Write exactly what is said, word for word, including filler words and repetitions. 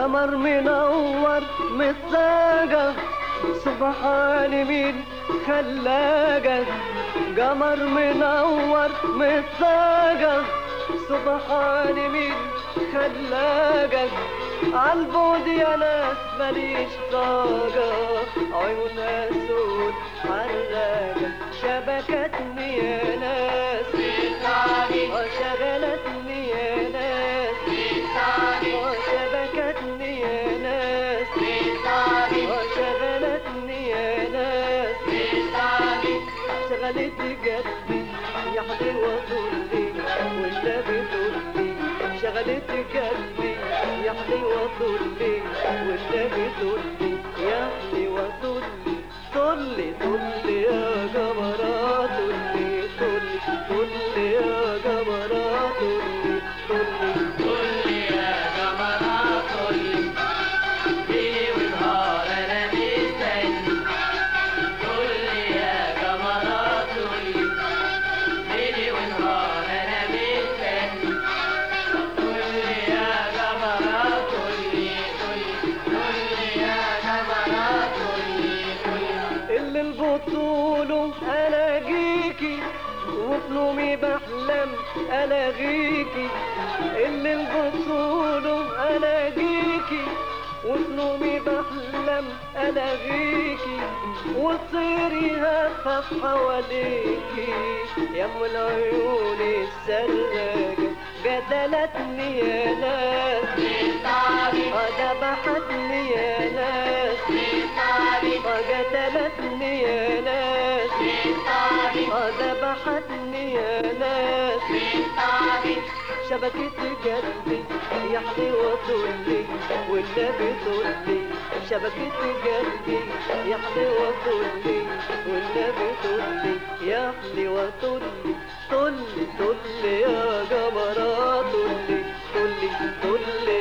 قمر منور متساجة سبحان مين خلاجة. قمر منور متساجة سبحان مين خلاجة. عالبعد يا ناس ماليش طاقة عيونها سود حراجة. شبكتني يا ناس شغلتني يا ناس شبكتني يا ناس شغلتني يا ناس شغلت قلبي يا حلوة طولي وانت بتقولي. شغلت قلبي يا حلوة طولي وانت بتقولي يا حلوة طولي. طولي طولي يا قمرات طولي طولي طولي يا قمرات طولي طولي طولي يا قمرات طولي ليلي ونهار انا مستني. طولي يا قمرات طولي ليلي ونهار انا مستني. طولي يا قمرات طولي طولي طولي يا قمرات طولي طولي. اللي البطولة الاقيكي وفي نومي بحلم الاقيكي. اللي البطولة الاقيكي وفي نومي بحلم الاقيكي. وتصيري هفف حواليكي يا ام العيون السراجة. قتلتني يا ناس ذبحتني يا ناس قتلتني يا ناس ذبحتني يا ناس. شبكت قلبي يا حلوة طولي والنبي طولي. شبكت قلبي يا حلوة طولي والنبي طولي يا حلوة طولي. طولي طولي يا قمرات طولي طولي طولي